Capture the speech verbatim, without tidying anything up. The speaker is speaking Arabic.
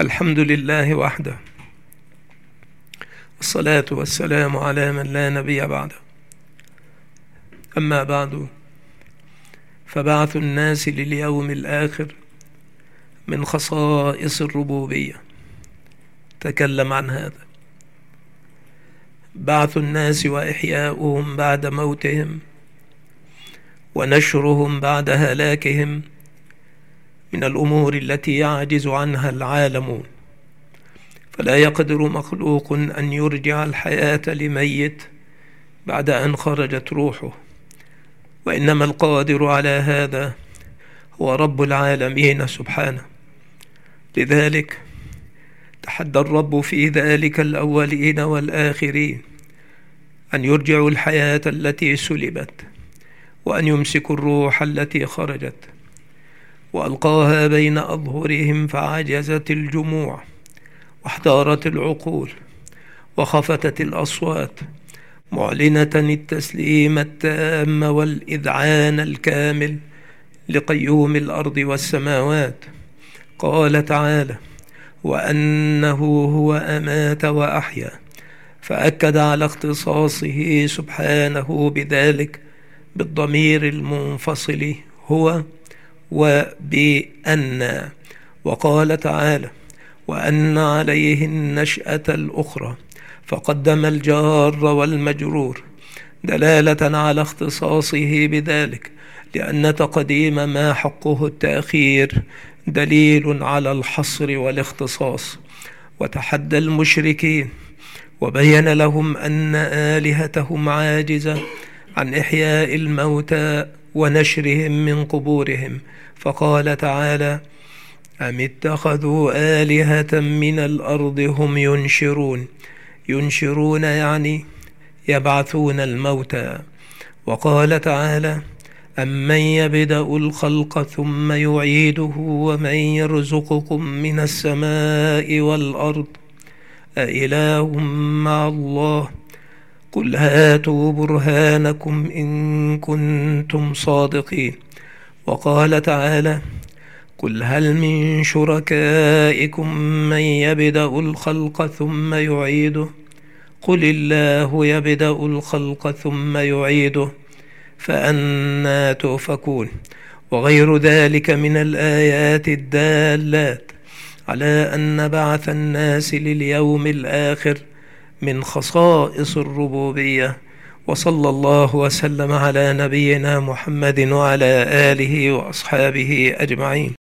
الحمد لله وحده، والصلاة والسلام على من لا نبي بعده. أما بعد، فبعث الناس لليوم الآخر من خصائص الربوبية. تكلم عن هذا. بعث الناس وإحياؤهم بعد موتهم ونشرهم بعد هلاكهم من الأمور التي يعجز عنها العالمون، فلا يقدر مخلوق أن يرجع الحياة لميت بعد أن خرجت روحه، وإنما القادر على هذا هو رب العالمين سبحانه. لذلك تحدى الرب في ذلك الأولين والآخرين أن يرجعوا الحياة التي سلبت، وأن يمسكوا الروح التي خرجت، وألقاها بين أظهرهم فعجزت الجموع، واحتارت العقول، وخفتت الأصوات، معلنة التسليم التام والإذعان الكامل لقيوم الأرض والسماوات. قال تعالى: وأنه هو أمات وأحيا، فأكد على اختصاصه سبحانه بذلك بالضمير المنفصل هو وبأن. وقال تعالى: وأن عليه النشأة الأخرى، فقدم الجار والمجرور دلالة على اختصاصه بذلك، لأن تقديم ما حقه التأخير دليل على الحصر والاختصاص. وتحدى المشركين وبين لهم أن آلهتهم عاجزة عن إحياء الموتى ونشرهم من قبورهم، فقال تعالى: أم اتخذوا آلهة من الأرض هم ينشرون. ينشرون يعني يبعثون الموتى. وقال تعالى: أمن يبدأ الخلق ثم يعيده ومن يرزقكم من السماء والأرض أإله مع الله قل هاتوا برهانكم إن كنتم صادقين. وقال تعالى: قل هل من شركائكم من يبدأ الخلق ثم يعيده قل الله يبدأ الخلق ثم يعيده فأنى تؤفكون. وغير ذلك من الآيات الدالات على أن بعث الناس لليوم الآخر من خصائص الربوبية. وصلى الله وسلم على نبينا محمد وعلى آله وأصحابه أجمعين.